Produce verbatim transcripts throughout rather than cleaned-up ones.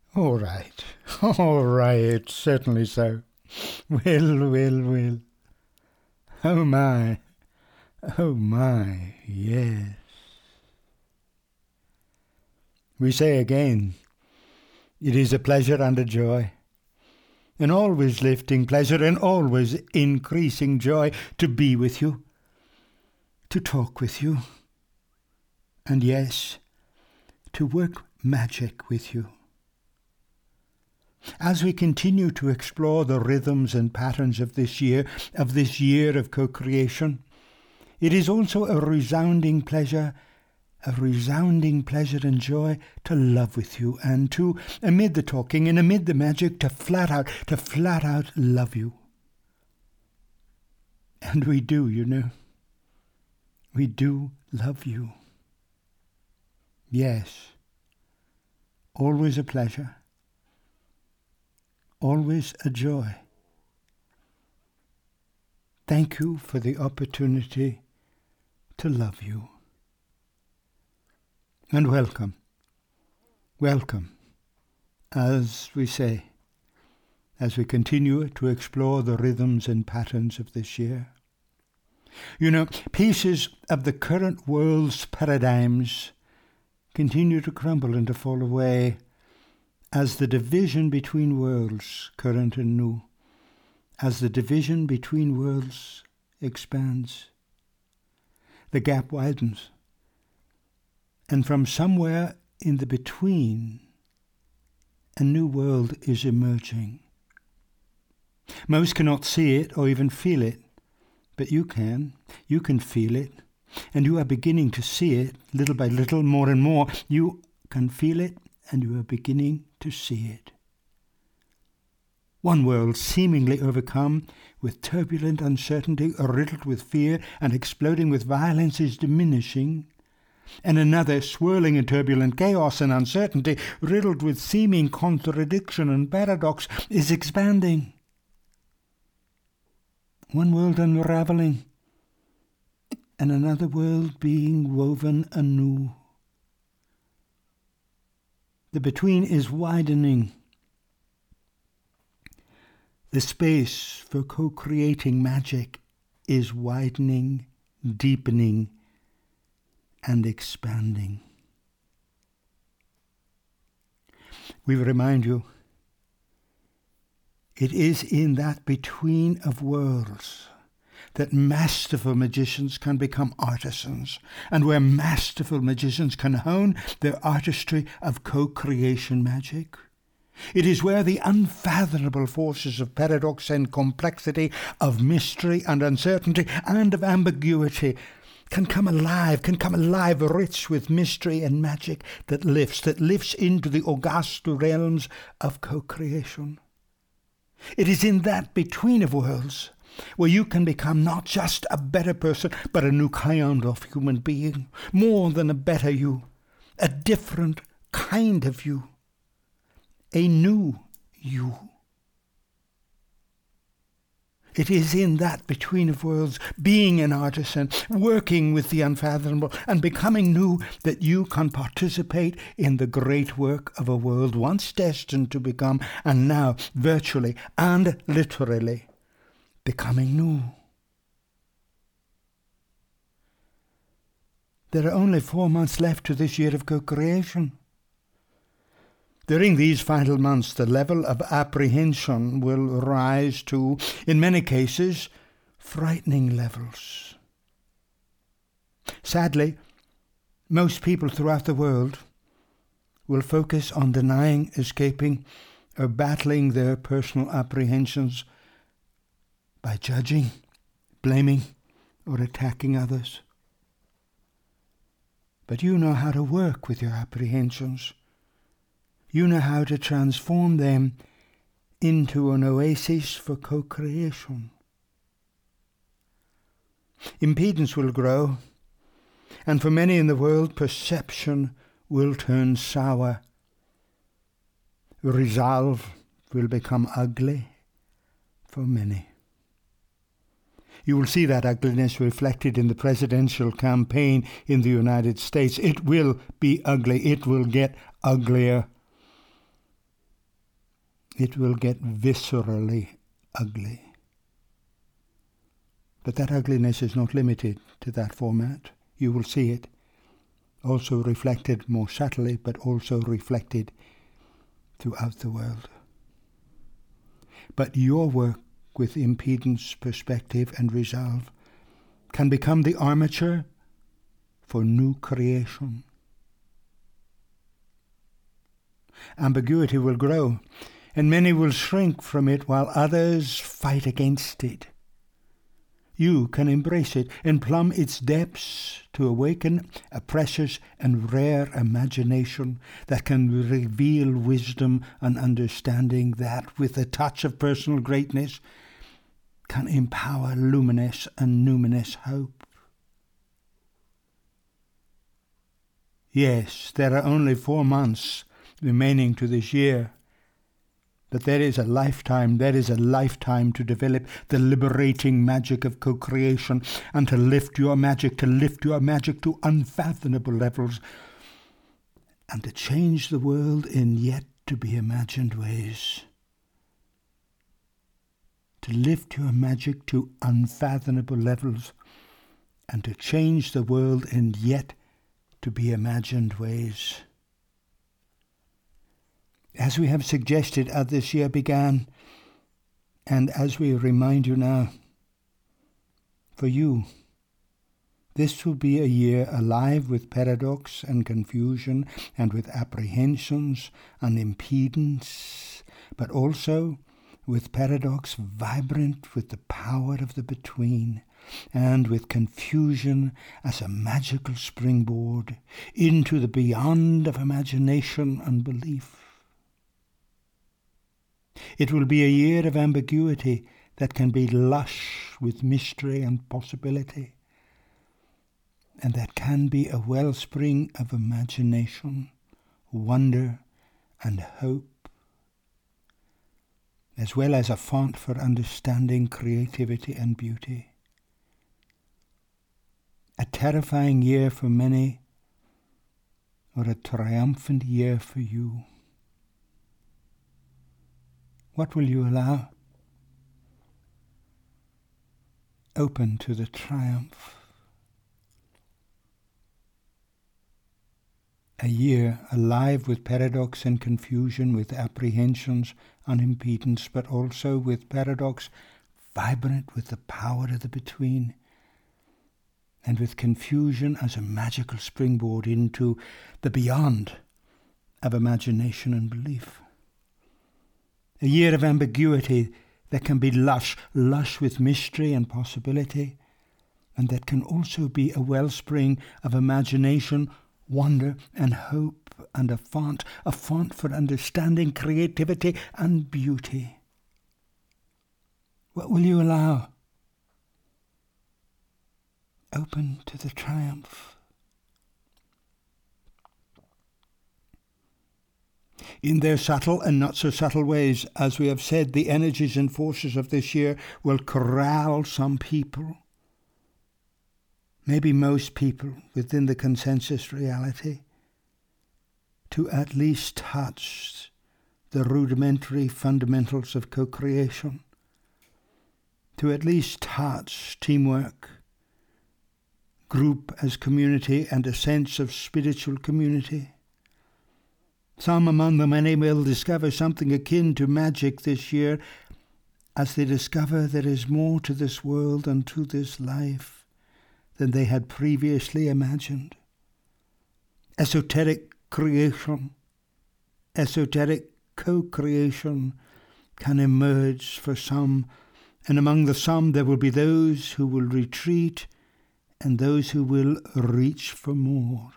All right, all right, certainly so. Will, will, will. Oh my, oh my, yes. We say again, it is a pleasure and a joy, an always lifting pleasure and always increasing joy to be with you, to talk with you, and yes, to work magic with you. As we continue to explore the rhythms and patterns of this year, of this year of co-creation, it is also a resounding pleasure, a resounding pleasure and joy to love with you and to, amid the talking and amid the magic, to flat out, to flat out love you. And we do, you know. We do love you. Yes, always a pleasure. Always a joy. Thank you for the opportunity to love you. And welcome, welcome, as we say, as we continue to explore the rhythms and patterns of this year. You know, pieces of the current world's paradigms continue to crumble and to fall away as the division between worlds, current and new, as the division between worlds expands, the gap widens, and from somewhere in the between, a new world is emerging. Most cannot see it or even feel it, but you can. You can feel it, and you are beginning to see it little by little, more and more. You can feel it, and you are beginning to see it. One world seemingly overcome with turbulent uncertainty, riddled with fear and exploding with violence, is diminishing, and another swirling in turbulent chaos and uncertainty, riddled with seeming contradiction and paradox, is expanding. One world unraveling, and another world being woven anew. The between is widening. The space for co-creating magic is widening, deepening, and expanding. We remind you, it is in that between of worlds that masterful magicians can become artisans, and where masterful magicians can hone their artistry of co-creation magic. It is where the unfathomable forces of paradox and complexity, of mystery and uncertainty and of ambiguity can come alive, can come alive, rich with mystery and magic that lifts, that lifts into the august realms of co-creation. It is in that between of worlds where you can become not just a better person, but a new kind of human being, more than a better you, a different kind of you, a new you. It is in that between of worlds, being an artisan, working with the unfathomable and becoming new, that you can participate in the great work of a world once destined to become, and now virtually and literally becoming new. There are only four months left to this year of co-creation. During these final months, the level of apprehension will rise to, in many cases, frightening levels. Sadly, most people throughout the world will focus on denying, escaping, or battling their personal apprehensions by judging, blaming, or attacking others. But you know how to work with your apprehensions. You know how to transform them into an oasis for co-creation. Impedance will grow, and for many in the world, perception will turn sour. Resolve will become ugly for many. You will see that ugliness reflected in the presidential campaign in the United States. It will be ugly. It will get uglier. it will get viscerally ugly. But that ugliness is not limited to that format. You will see it also reflected more subtly, but also reflected throughout the world. But your work with impedance, perspective, and resolve can become the armature for new creation. Ambiguity will grow, and many will shrink from it while others fight against it. You can embrace it and plumb its depths to awaken a precious and rare imagination that can reveal wisdom and understanding that, with a touch of personal greatness, can empower luminous and numinous hope. Yes, there are only four months remaining to this year, but there is a lifetime, there is a lifetime to develop the liberating magic of co-creation and to lift your magic, to lift your magic to unfathomable levels and to change the world in yet to be imagined ways. To lift your magic to unfathomable levels and to change the world in yet to be imagined ways. As we have suggested as this year began, and as we remind you now, for you, this will be a year alive with paradox and confusion and with apprehensions and impedance, but also with paradox vibrant with the power of the between, and with confusion as a magical springboard into the beyond of imagination and belief. It will be a year of ambiguity that can be lush with mystery and possibility, and that can be a wellspring of imagination, wonder, and hope, as well as a font for understanding, creativity, and beauty. A terrifying year for many, or a triumphant year for you. What will you allow? Open to the triumph. A year alive with paradox and confusion, with apprehensions and impedance, but also with paradox vibrant with the power of the between, and with confusion as a magical springboard into the beyond of imagination and belief. A year of ambiguity that can be lush, lush with mystery and possibility, and that can also be a wellspring of imagination, wonder and hope, and a font, a font for understanding, creativity and beauty. What will you allow? Open to the triumph. In their subtle and not so subtle ways, as we have said, the energies and forces of this year will corral some people, maybe most people within the consensus reality, to at least touch the rudimentary fundamentals of co-creation, to at least touch teamwork, group as community, and a sense of spiritual community. Some among the many will discover something akin to magic this year as they discover there is more to this world and to this life than they had previously imagined. Esoteric creation, esoteric co-creation can emerge for some, and among the some there will be those who will retreat and those who will reach for more.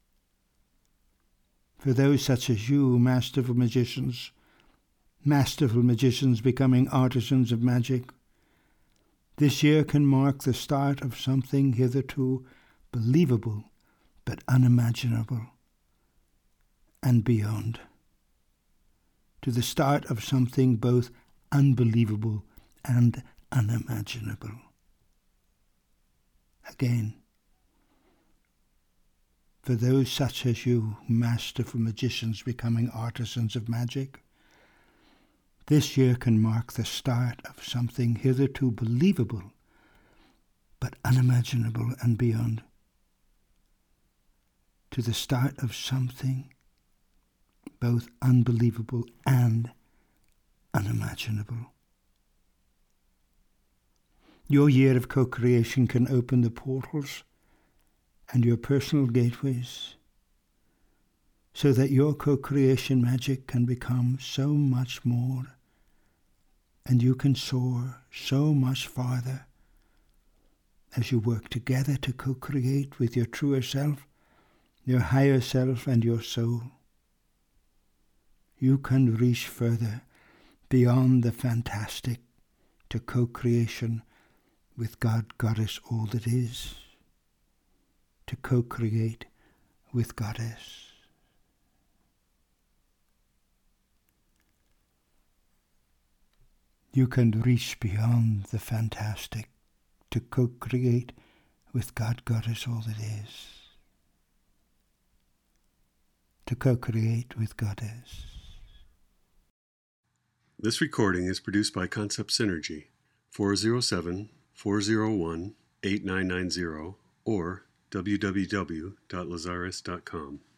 For those such as you, masterful magicians, masterful magicians becoming artisans of magic, this year can mark the start of something hitherto believable but unimaginable and beyond, to the start of something both unbelievable and unimaginable. Again, for those such as you, masterful magicians becoming artisans of magic, This year can mark the start of something hitherto believable, but unimaginable and beyond. To the start of something both unbelievable and unimaginable. Your year of co-creation can open the portals and your personal gateways so that your co-creation magic can become so much more, and you can soar so much farther as you work together to co-create with your truer self, your higher self, and your soul. You can reach further beyond the fantastic to co-creation with God, Goddess, all that is. To co-create with Goddess. You can reach beyond the fantastic to co-create with God, Goddess, all that is. To co-create with Goddess. This recording is produced by Concept Synergy, four oh seven, four oh one, eight nine nine zero, or w w w dot lazarus dot com.